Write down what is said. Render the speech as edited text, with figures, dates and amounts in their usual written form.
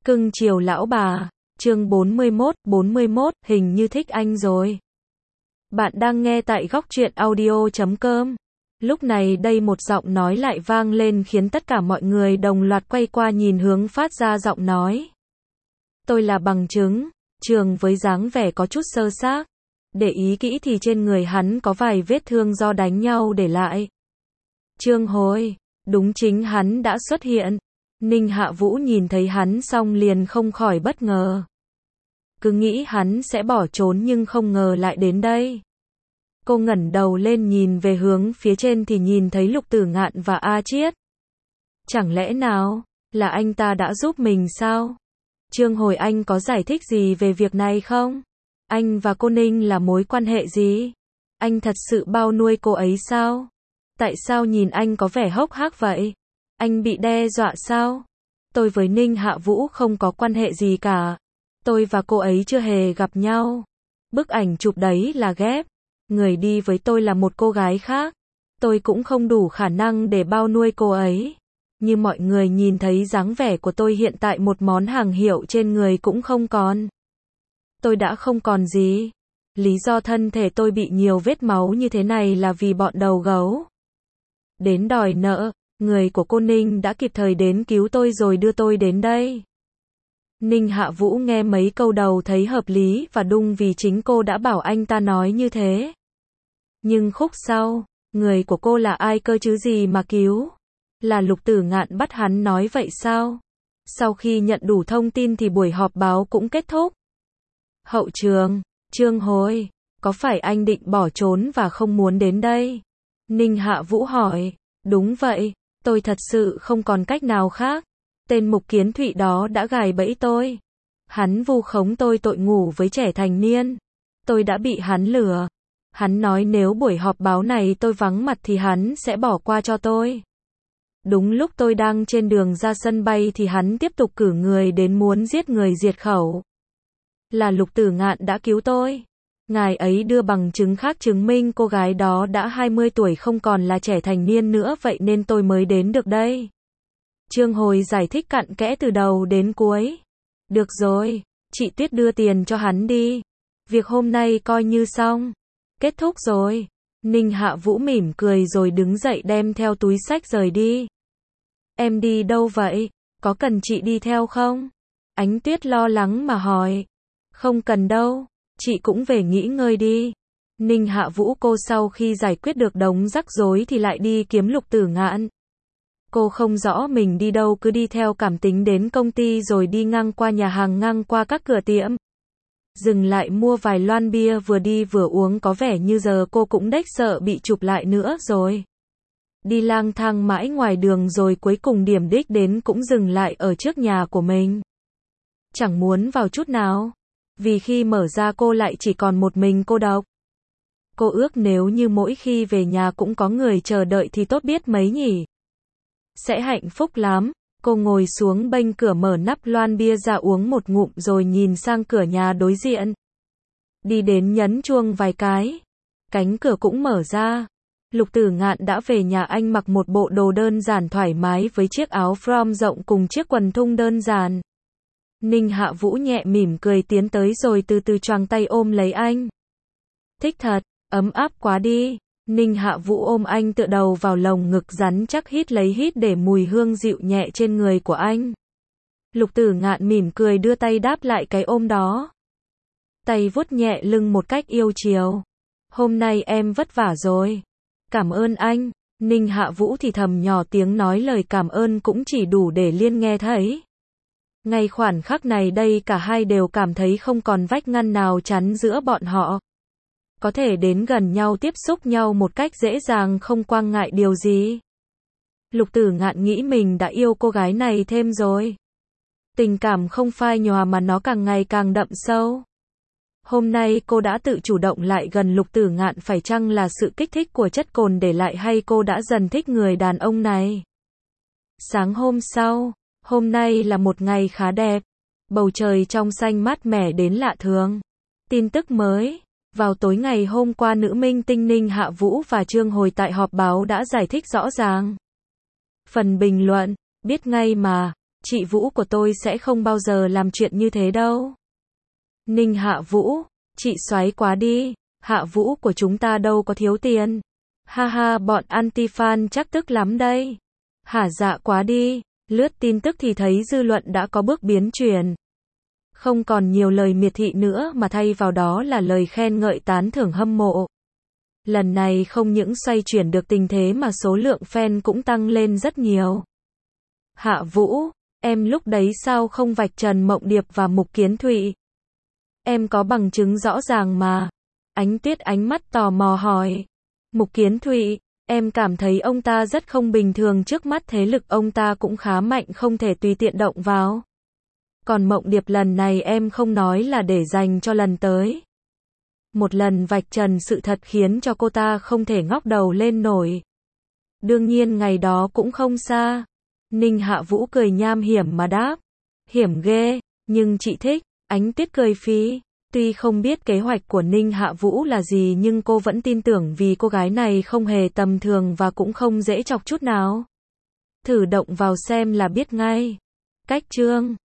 Cưng chiều lão bà, chương 41, hình như thích anh rồi. Bạn đang nghe tại góc truyện audio.com. Lúc này đây một giọng nói lại vang lên khiến tất cả mọi người đồng loạt quay qua nhìn hướng phát ra giọng nói. Tôi là bằng chứng, Trường với dáng vẻ có chút sơ xác. Để ý kỹ thì trên người hắn có vài vết thương do đánh nhau để lại. Trương Hồi, đúng chính hắn đã xuất hiện. Ninh Hạ Vũ nhìn thấy hắn xong liền không khỏi bất ngờ. Cứ nghĩ hắn sẽ bỏ trốn nhưng không ngờ lại đến đây. Cô ngẩng đầu lên nhìn về hướng phía trên thì nhìn thấy Lục Tử Ngạn và A Chiết. Chẳng lẽ nào, là anh ta đã giúp mình sao? Trương Hồi, anh có giải thích gì về việc này không? Anh và cô Ninh là mối quan hệ gì? Anh thật sự bao nuôi cô ấy sao? Tại sao nhìn anh có vẻ hốc hác vậy? Anh bị đe dọa sao? Tôi với Ninh Hạ Vũ không có quan hệ gì cả. Tôi và cô ấy chưa hề gặp nhau. Bức ảnh chụp đấy là ghép. Người đi với tôi là một cô gái khác. Tôi cũng không đủ khả năng để bao nuôi cô ấy. Như mọi người nhìn thấy dáng vẻ của tôi hiện tại một món hàng hiệu trên người cũng không còn. Tôi đã không còn gì. Lý do thân thể tôi bị nhiều vết máu như thế này là vì bọn đầu gấu đến đòi nợ. Người của cô Ninh đã kịp thời đến cứu tôi rồi đưa tôi đến đây. Ninh Hạ Vũ nghe mấy câu đầu thấy hợp lý và đúng vì chính cô đã bảo anh ta nói như thế. Nhưng khúc sau, người của cô là ai cơ chứ gì mà cứu? Là Lục Tử Ngạn bắt hắn nói vậy sao? Sau khi nhận đủ thông tin thì buổi họp báo cũng kết thúc. Hậu trường, Trương Hồi, có phải anh định bỏ trốn và không muốn đến đây? Ninh Hạ Vũ hỏi. Đúng vậy, tôi thật sự không còn cách nào khác. Tên Mục Kiến Thụy đó đã gài bẫy tôi. Hắn vu khống tôi tội ngủ với trẻ thành niên. Tôi đã bị hắn lừa. Hắn nói nếu buổi họp báo này tôi vắng mặt thì hắn sẽ bỏ qua cho tôi. Đúng lúc tôi đang trên đường ra sân bay thì hắn tiếp tục cử người đến muốn giết người diệt khẩu. Là Lục Tử Ngạn đã cứu tôi. Ngài ấy đưa bằng chứng khác chứng minh cô gái đó đã 20 tuổi không còn là trẻ thành niên nữa, vậy nên tôi mới đến được đây. Trương Hồi giải thích cặn kẽ từ đầu đến cuối. Được rồi, chị Tuyết đưa tiền cho hắn đi. Việc hôm nay coi như xong. Kết thúc rồi. Ninh Hạ Vũ mỉm cười rồi đứng dậy đem theo túi xách rời đi. Em đi đâu vậy? Có cần chị đi theo không? Ánh Tuyết lo lắng mà hỏi. Không cần đâu. Chị cũng về nghỉ ngơi đi. Ninh Hạ Vũ cô sau khi giải quyết được đống rắc rối thì lại đi kiếm Lục Tử Ngạn. Cô không rõ mình đi đâu, cứ đi theo cảm tính đến công ty rồi đi ngang qua nhà hàng, ngang qua các cửa tiệm. Dừng lại mua vài loan bia, vừa đi vừa uống, có vẻ như giờ cô cũng đếch sợ bị chụp lại nữa rồi. Đi lang thang mãi ngoài đường rồi cuối cùng điểm đích đến cũng dừng lại ở trước nhà của mình. Chẳng muốn vào chút nào. Vì khi mở ra cô lại chỉ còn một mình cô độc. Cô ước nếu như mỗi khi về nhà cũng có người chờ đợi thì tốt biết mấy nhỉ. Sẽ hạnh phúc lắm. Cô ngồi xuống bênh cửa mở nắp loan bia ra uống một ngụm rồi nhìn sang cửa nhà đối diện. Đi đến nhấn chuông vài cái. Cánh cửa cũng mở ra. Lục Tử Ngạn đã về nhà, anh mặc một bộ đồ đơn giản thoải mái với chiếc áo from rộng cùng chiếc quần thun đơn giản. Ninh Hạ Vũ nhẹ mỉm cười tiến tới rồi từ từ choàng tay ôm lấy anh. Thích thật, ấm áp quá đi. Ninh Hạ Vũ ôm anh tựa đầu vào lồng ngực rắn chắc, hít lấy hít để mùi hương dịu nhẹ trên người của anh. Lục Tử Ngạn mỉm cười đưa tay đáp lại cái ôm đó. Tay vuốt nhẹ lưng một cách yêu chiều. Hôm nay em vất vả rồi. Cảm ơn anh. Ninh Hạ Vũ thì thầm nhỏ tiếng, nói lời cảm ơn cũng chỉ đủ để Liên nghe thấy. Ngay khoảnh khắc này đây cả hai đều cảm thấy không còn vách ngăn nào chắn giữa bọn họ. Có thể đến gần nhau, tiếp xúc nhau một cách dễ dàng, không quang ngại điều gì. Lục Tử Ngạn nghĩ mình đã yêu cô gái này thêm rồi. Tình cảm không phai nhòa mà nó càng ngày càng đậm sâu. Hôm nay cô đã tự chủ động lại gần Lục Tử Ngạn, phải chăng là sự kích thích của chất cồn để lại, hay cô đã dần thích người đàn ông này? Sáng hôm sau, hôm nay là một ngày khá đẹp. Bầu trời trong xanh mát mẻ đến lạ thường. Tin tức mới. Vào tối ngày hôm qua, nữ minh tinh Ninh Hạ Vũ và Trương Hồi tại họp báo đã giải thích rõ ràng. Phần bình luận, biết ngay mà, Chị Vũ của tôi sẽ không bao giờ làm chuyện như thế đâu. Ninh Hạ Vũ, chị xoáy quá đi, Hạ Vũ của chúng ta đâu có thiếu tiền. Ha ha, bọn anti-fan chắc tức lắm đây. Hả dạ quá đi, lướt tin tức thì thấy dư luận đã có bước biến chuyển. Không còn nhiều lời miệt thị nữa mà thay vào đó là lời khen ngợi tán thưởng hâm mộ. Lần này không những xoay chuyển được tình thế mà số lượng fan cũng tăng lên rất nhiều. Hạ Vũ, em lúc đấy sao không vạch trần Mộng Điệp và Mục Kiến Thụy? Em có bằng chứng rõ ràng mà. Ánh Tuyết ánh mắt tò mò hỏi. Mục Kiến Thụy, em cảm thấy ông ta rất không bình thường, trước mắt thế lực ông ta cũng khá mạnh, không thể tùy tiện động vào. Còn Mộng Điệp lần này em không nói là để dành cho lần tới. Một lần vạch trần sự thật khiến cho cô ta không thể ngóc đầu lên nổi. Đương nhiên ngày đó cũng không xa. Ninh Hạ Vũ cười nham hiểm mà đáp. Hiểm ghê, nhưng chị thích. Ánh Tuyết cười phí. Tuy không biết kế hoạch của Ninh Hạ Vũ là gì nhưng cô vẫn tin tưởng vì cô gái này không hề tầm thường và cũng không dễ chọc chút nào. Thử động vào xem là biết ngay. Cách chương